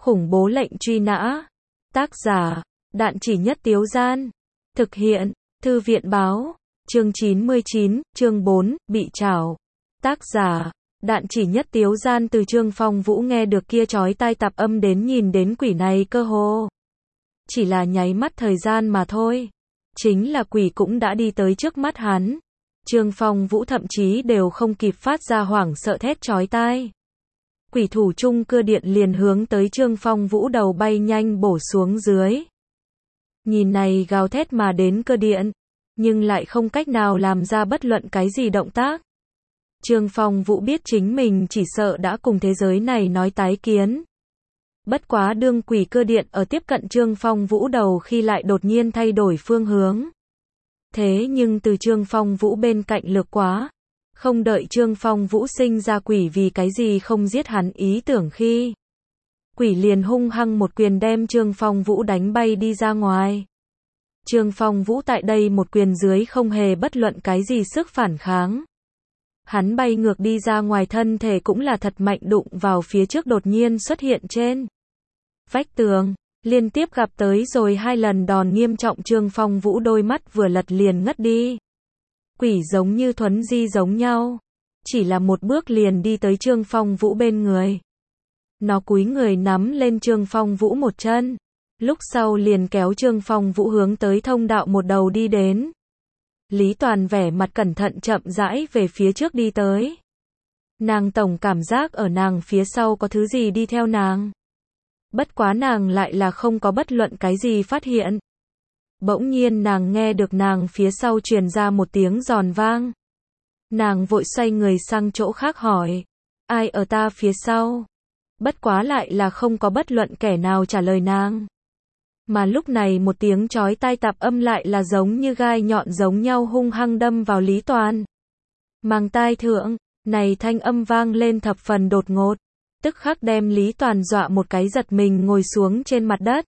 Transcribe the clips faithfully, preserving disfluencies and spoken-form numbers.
Khủng bố lệnh truy nã. Tác giả, Đạn Chỉ Nhất Tiếu Gian. Thực hiện, Thư viện báo. Chương chín mươi chín, chương bốn, bị trảo. Tác giả, Đạn Chỉ Nhất Tiếu Gian. Từ Trương Phong Vũ nghe được kia chói tai tạp âm đến nhìn đến quỷ này cơ hồ chỉ là nháy mắt thời gian mà thôi. Chính là quỷ cũng đã đi tới trước mắt hắn. Trương Phong Vũ thậm chí đều không kịp phát ra hoảng sợ thét chói tai. Quỷ thủ chung cưa điện liền hướng tới Trương Phong Vũ đầu bay nhanh bổ xuống dưới. Nhìn này gào thét mà đến cơ điện, nhưng lại không cách nào làm ra bất luận cái gì động tác. Trương Phong Vũ biết chính mình chỉ sợ đã cùng thế giới này nói tái kiến. Bất quá đương quỷ cơ điện ở tiếp cận Trương Phong Vũ đầu khi lại đột nhiên thay đổi phương hướng. Thế nhưng từ Trương Phong Vũ bên cạnh lược quá. Không đợi Trương Phong Vũ sinh ra quỷ vì cái gì không giết hắn ý tưởng khi. Quỷ liền hung hăng một quyền đem Trương Phong Vũ đánh bay đi ra ngoài. Trương Phong Vũ tại đây một quyền dưới không hề bất luận cái gì sức phản kháng. Hắn bay ngược đi ra ngoài, thân thể cũng là thật mạnh đụng vào phía trước đột nhiên xuất hiện trên vách tường. Liên tiếp gặp tới rồi hai lần đòn nghiêm trọng, Trương Phong Vũ đôi mắt vừa lật liền ngất đi. Quỷ giống như thuấn di giống nhau. Chỉ là một bước liền đi tới Trương Phong Vũ bên người. Nó cúi người nắm lên Trương Phong Vũ một chân. Lúc sau liền kéo Trương Phong Vũ hướng tới thông đạo một đầu đi đến. Lý Toàn vẻ mặt cẩn thận chậm rãi về phía trước đi tới. Nàng tổng cảm giác ở nàng phía sau có thứ gì đi theo nàng. Bất quá nàng lại là không có bất luận cái gì phát hiện. Bỗng nhiên nàng nghe được nàng phía sau truyền ra một tiếng giòn vang. Nàng vội xoay người sang chỗ khác hỏi. Ai ở ta phía sau? Bất quá lại là không có bất luận kẻ nào trả lời nàng. Mà lúc này một tiếng chói tai tạp âm lại là giống như gai nhọn giống nhau hung hăng đâm vào Lý Toàn. Mang tai thượng, này thanh âm vang lên thập phần đột ngột. Tức khắc đem Lý Toàn dọa một cái giật mình ngồi xuống trên mặt đất.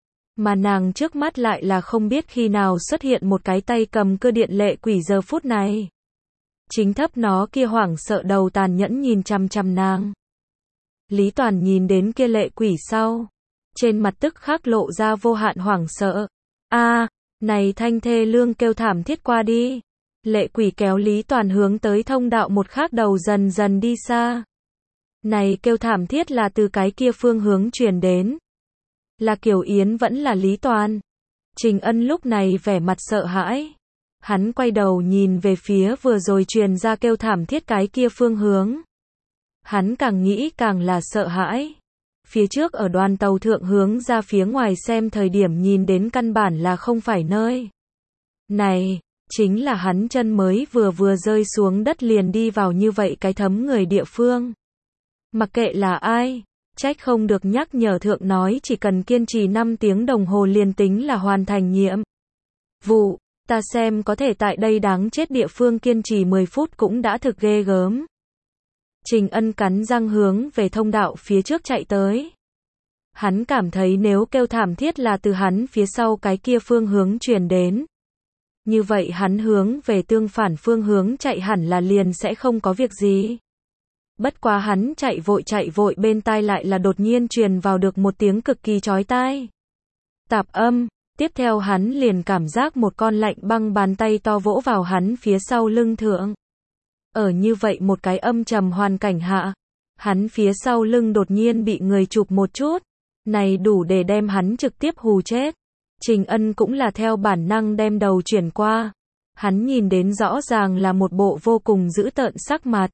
Mà nàng trước mắt lại là không biết khi nào xuất hiện một cái tay cầm cơ điện lệ quỷ giờ phút này. Chính thấp nó kia hoảng sợ đầu tàn nhẫn nhìn chằm chằm nàng. Lý Toàn nhìn đến kia lệ quỷ sau. Trên mặt tức khắc lộ ra vô hạn hoảng sợ. A, này thanh thê lương kêu thảm thiết qua đi. Lệ quỷ kéo Lý Toàn hướng tới thông đạo một khác đầu dần dần đi xa. Này kêu thảm thiết là từ cái kia phương hướng truyền đến. Là Kiều Yến vẫn là Lý Toàn. Trình Ân lúc này vẻ mặt sợ hãi. Hắn quay đầu nhìn về phía vừa rồi truyền ra kêu thảm thiết cái kia phương hướng. Hắn càng nghĩ càng là sợ hãi. Phía trước ở đoàn tàu thượng hướng ra phía ngoài xem thời điểm nhìn đến căn bản là không phải nơi. Này, chính là hắn chân mới vừa vừa rơi xuống đất liền đi vào như vậy cái thấm người địa phương. Mặc kệ là ai, trách không được nhắc nhở thượng nói chỉ cần kiên trì năm tiếng đồng hồ liền tính là hoàn thành nhiệm vụ. Ta xem có thể tại đây đáng chết địa phương kiên trì mười phút cũng đã thực ghê gớm. Trình Ân cắn răng hướng về thông đạo phía trước chạy tới. Hắn cảm thấy nếu kêu thảm thiết là từ hắn phía sau cái kia phương hướng truyền đến. Như vậy hắn hướng về tương phản phương hướng chạy hẳn là liền sẽ không có việc gì. Bất quá hắn chạy vội chạy vội bên tai lại là đột nhiên truyền vào được một tiếng cực kỳ chói tai. Tạp âm, tiếp theo hắn liền cảm giác một con lạnh băng bàn tay to vỗ vào hắn phía sau lưng thượng. Ở như vậy một cái âm trầm hoàn cảnh hạ, hắn phía sau lưng đột nhiên bị người chụp một chút, này đủ để đem hắn trực tiếp hù chết. Trình Ân cũng là theo bản năng đem đầu chuyển qua, hắn nhìn đến rõ ràng là một bộ vô cùng dữ tợn sắc mặt.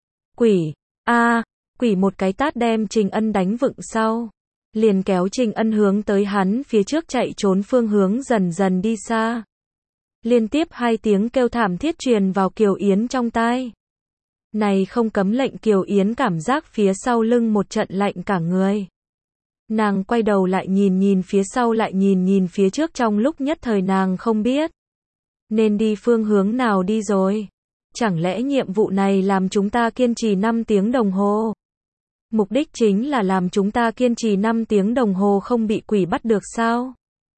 Quỷ, a, quỷ một cái tát đem Trình Ân đánh vựng sau, liền kéo Trình Ân hướng tới hắn phía trước chạy trốn phương hướng dần dần đi xa. Liên tiếp hai tiếng kêu thảm thiết truyền vào Kiều Yến trong tai. Này không cấm lệnh Kiều Yến cảm giác phía sau lưng một trận lạnh cả người. Nàng quay đầu lại nhìn nhìn phía sau lại nhìn nhìn phía trước, trong lúc nhất thời nàng không biết nên đi phương hướng nào đi rồi. Chẳng lẽ nhiệm vụ này làm chúng ta kiên trì năm tiếng đồng hồ? Mục đích chính là làm chúng ta kiên trì năm tiếng đồng hồ không bị quỷ bắt được sao?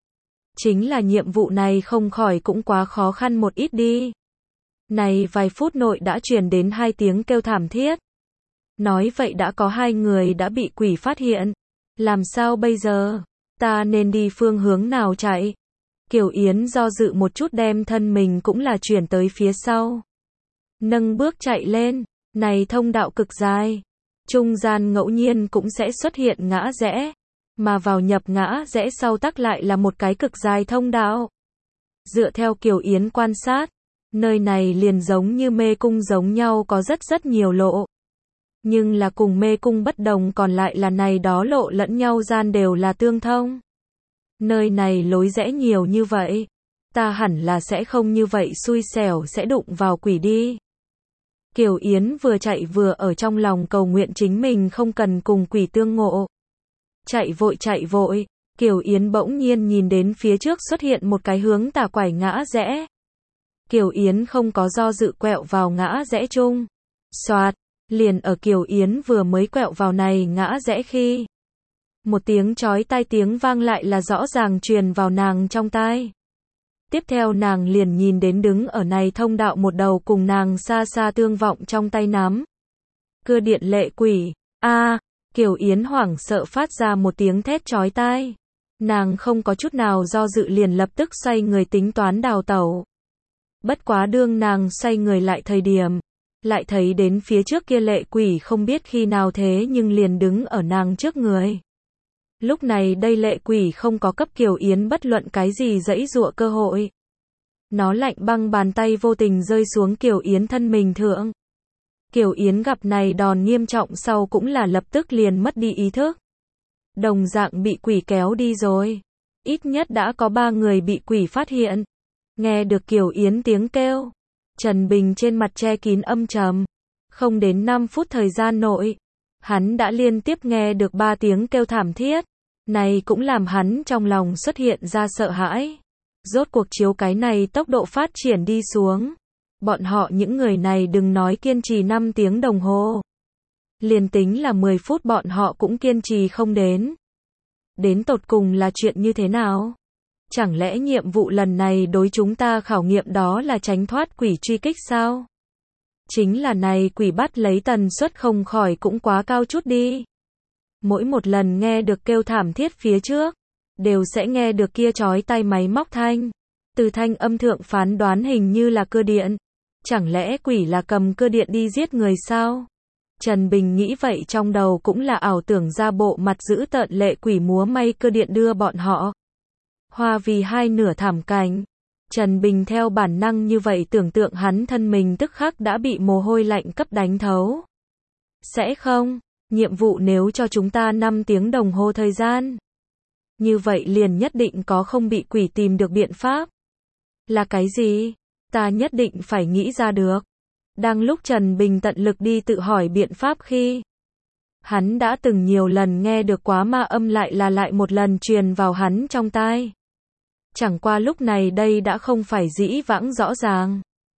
Chính là nhiệm vụ này không khỏi cũng quá khó khăn một ít đi. Này vài phút nội đã truyền đến hai tiếng kêu thảm thiết. Nói vậy đã có hai người đã bị quỷ phát hiện. Làm sao bây giờ? Ta nên đi phương hướng nào chạy? Kiều Yến do dự một chút đem thân mình cũng là chuyển tới phía sau. Nâng bước chạy lên, này thông đạo cực dài. Trung gian ngẫu nhiên cũng sẽ xuất hiện ngã rẽ. Mà vào nhập ngã rẽ sau tắc lại là một cái cực dài thông đạo. Dựa theo Kiều Yến quan sát, nơi này liền giống như mê cung giống nhau có rất rất nhiều lộ. Nhưng là cùng mê cung bất đồng còn lại là này đó lộ lẫn nhau gian đều là tương thông. Nơi này lối rẽ nhiều như vậy, ta hẳn là sẽ không như vậy xui xẻo sẽ đụng vào quỷ đi. Kiều Yến vừa chạy vừa ở trong lòng cầu nguyện chính mình không cần cùng quỷ tương ngộ. Chạy vội chạy vội, Kiều Yến bỗng nhiên nhìn đến phía trước xuất hiện một cái hướng tà quải ngã rẽ. Kiều Yến không có do dự quẹo vào ngã rẽ chung. Xoạt, liền ở Kiều Yến vừa mới quẹo vào này ngã rẽ khi. Một tiếng chói tai tiếng vang lại là rõ ràng truyền vào nàng trong tai. Tiếp theo nàng liền nhìn đến đứng ở này thông đạo một đầu cùng nàng xa xa tương vọng trong tay nắm. Cưa điện lệ quỷ, a Kiều Yến hoảng sợ phát ra một tiếng thét chói tai. Nàng không có chút nào do dự liền lập tức xoay người tính toán đào tẩu. Bất quá đương nàng xoay người lại thời điểm, lại thấy đến phía trước kia lệ quỷ không biết khi nào thế nhưng liền đứng ở nàng trước người. Lúc này đây lệ quỷ không có cấp Kiều Yến bất luận cái gì giãy giụa cơ hội. Nó lạnh băng bàn tay vô tình rơi xuống Kiều Yến thân mình thượng. Kiều Yến gặp này đòn nghiêm trọng sau cũng là lập tức liền mất đi ý thức. Đồng dạng bị quỷ kéo đi rồi. Ít nhất đã có ba người bị quỷ phát hiện. Nghe được Kiều Yến tiếng kêu, Trần Bình trên mặt che kín âm trầm. Không đến năm phút thời gian nội, hắn đã liên tiếp nghe được ba tiếng kêu thảm thiết. Này cũng làm hắn trong lòng xuất hiện ra sợ hãi. Rốt cuộc chiếu cái này tốc độ phát triển đi xuống. Bọn họ những người này đừng nói kiên trì năm tiếng đồng hồ. Liền tính là mười phút bọn họ cũng kiên trì không đến. Đến tột cùng là chuyện như thế nào? Chẳng lẽ nhiệm vụ lần này đối chúng ta khảo nghiệm đó là tránh thoát quỷ truy kích sao? Chính là này quỷ bắt lấy tần suất không khỏi cũng quá cao chút đi. Mỗi một lần nghe được kêu thảm thiết phía trước, đều sẽ nghe được kia chói tai máy móc thanh. Từ thanh âm thượng phán đoán hình như là cưa điện. Chẳng lẽ quỷ là cầm cưa điện đi giết người sao? Trần Bình nghĩ vậy trong đầu cũng là ảo tưởng ra bộ mặt dữ tợn lệ quỷ múa may cưa điện đưa bọn họ. Hoa vì hai nửa thảm cảnh. Trần Bình theo bản năng như vậy tưởng tượng hắn thân mình tức khắc đã bị mồ hôi lạnh cấp đánh thấu. Sẽ không, nhiệm vụ nếu cho chúng ta năm tiếng đồng hồ thời gian. Như vậy liền nhất định có không bị quỷ tìm được biện pháp. Là cái gì? Ta nhất định phải nghĩ ra được. Đang lúc Trần Bình tận lực đi tự hỏi biện pháp khi hắn đã từng nhiều lần nghe được quá ma âm lại là lại một lần truyền vào hắn trong tai. Chẳng qua lúc này đây đã không phải dĩ vãng rõ ràng,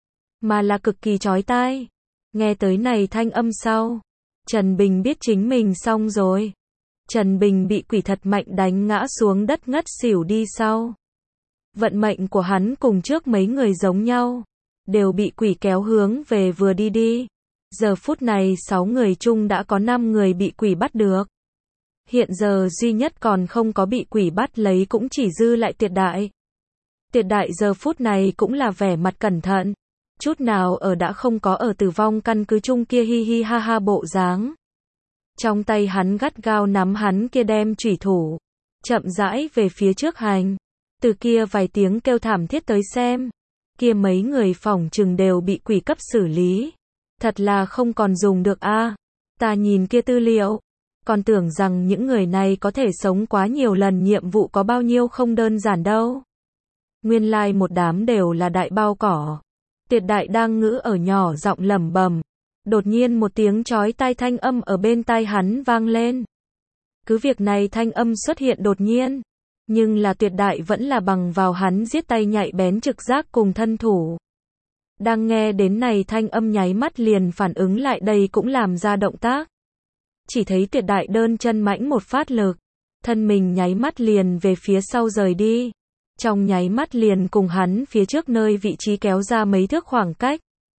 mà là cực kỳ chói tai. Nghe tới này thanh âm sau, Trần Bình biết chính mình xong rồi. Trần Bình bị quỷ thật mạnh đánh ngã xuống đất ngất xỉu đi sau. Vận mệnh của hắn cùng trước mấy người giống nhau, đều bị quỷ kéo hướng về vừa đi đi. Giờ phút này sáu người chung đã có năm người bị quỷ bắt được. Hiện giờ duy nhất còn không có bị quỷ bắt lấy cũng chỉ dư lại Tiệt Đại. Tiệt Đại giờ phút này cũng là vẻ mặt cẩn thận, chút nào ở đã không có ở tử vong căn cứ chung kia hi hi ha ha bộ dáng. Trong tay hắn gắt gao nắm hắn kia đem chủy thủ, chậm rãi về phía trước hành. Từ kia vài tiếng kêu thảm thiết tới xem, kia mấy người phỏng chừng đều bị quỷ cấp xử lý. Thật là không còn dùng được a. À. Ta nhìn kia tư liệu, còn tưởng rằng những người này có thể sống quá nhiều lần nhiệm vụ có bao nhiêu không đơn giản đâu. Nguyên lai like một đám đều là đại bao cỏ. Tiệt Đại đang ngữ ở nhỏ giọng lẩm bẩm. Đột nhiên một tiếng chói tai thanh âm ở bên tai hắn vang lên. Cứ việc này thanh âm xuất hiện đột nhiên, nhưng là Tiệt Đại vẫn là bằng vào hắn giết tay nhạy bén trực giác cùng thân thủ. Đang nghe đến này thanh âm nháy mắt liền phản ứng lại đây cũng làm ra động tác. Chỉ thấy Tiệt Đại đơn chân mãnh một phát lực, thân mình nháy mắt liền về phía sau rời đi. Trong nháy mắt liền cùng hắn phía trước nơi vị trí kéo ra mấy thước khoảng cách.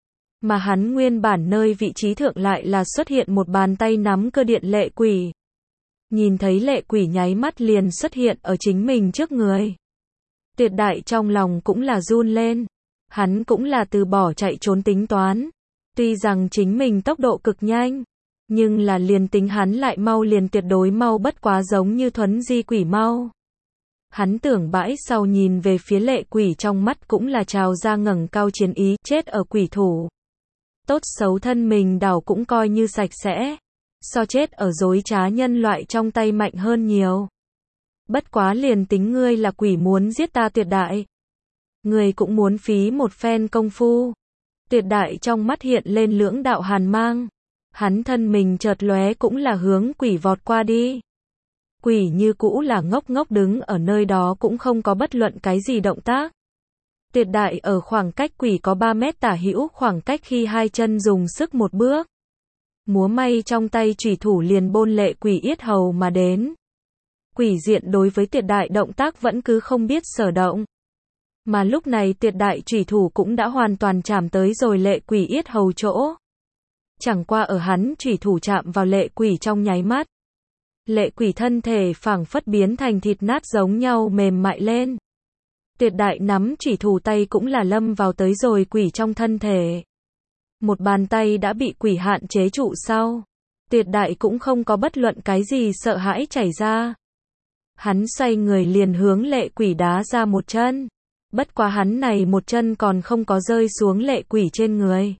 Mà hắn nguyên bản nơi vị trí thượng lại là xuất hiện một bàn tay nắm cơ điện lệ quỷ. Nhìn thấy lệ quỷ nháy mắt liền xuất hiện ở chính mình trước người. Tuyệt đại trong lòng cũng là run lên. Hắn cũng là từ bỏ chạy trốn tính toán. Tuy rằng chính mình tốc độ cực nhanh, nhưng là liền tính hắn lại mau liền tuyệt đối mau bất quá giống như thuấn di quỷ mau. Hắn tưởng bãi sau nhìn về phía lệ quỷ trong mắt cũng là trào ra ngẩng cao chiến ý, chết ở quỷ thủ. Tốt xấu thân mình đảo cũng coi như sạch sẽ. So chết ở dối trá nhân loại trong tay mạnh hơn nhiều. Bất quá liền tính ngươi là quỷ muốn giết ta tuyệt đại. Ngươi cũng muốn phí một phen công phu. Tuyệt đại trong mắt hiện lên lưỡng đạo hàn mang. Hắn thân mình chợt lóe cũng là hướng quỷ vọt qua đi. Quỷ như cũ là ngốc ngốc đứng ở nơi đó cũng không có bất luận cái gì động tác. Tuyệt đại ở khoảng cách quỷ có ba mét tả hữu khoảng cách khi hai chân dùng sức một bước. Múa may trong tay chủy thủ liền bôn lệ quỷ yết hầu mà đến. Quỷ diện đối với tuyệt đại động tác vẫn cứ không biết sở động. Mà lúc này tuyệt đại chủy thủ cũng đã hoàn toàn chạm tới rồi lệ quỷ yết hầu chỗ. Chẳng qua ở hắn chủy thủ chạm vào lệ quỷ trong nháy mắt. Lệ quỷ thân thể phảng phất biến thành thịt nát giống nhau mềm mại lên. Tuyệt đại nắm chủy thủ tay cũng là lâm vào tới rồi quỷ trong thân thể. Một bàn tay đã bị quỷ hạn chế trụ sau. Tuyệt đại cũng không có bất luận cái gì sợ hãi chảy ra. Hắn xoay người liền hướng lệ quỷ đá ra một chân. Bất quá hắn này một chân còn không có rơi xuống lệ quỷ trên người.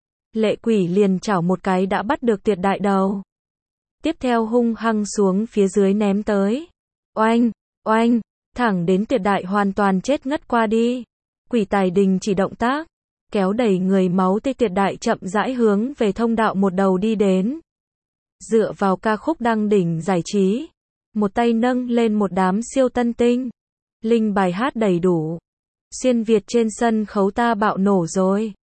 Lệ quỷ liền chảo một cái đã bắt được tuyệt đại đầu. Tiếp theo hung hăng xuống phía dưới ném tới. Oanh, oanh, thẳng đến tuyệt đại hoàn toàn chết ngất qua đi. Quỷ tài đình chỉ động tác. Kéo đẩy người máu tê tuyệt đại chậm rãi hướng về thông đạo một đầu đi đến. Dựa vào ca khúc đăng đỉnh giải trí. Một tay nâng lên một đám siêu tân tinh. Linh bài hát đầy đủ. Xuyên Việt trên sân khấu ta bạo nổ rồi.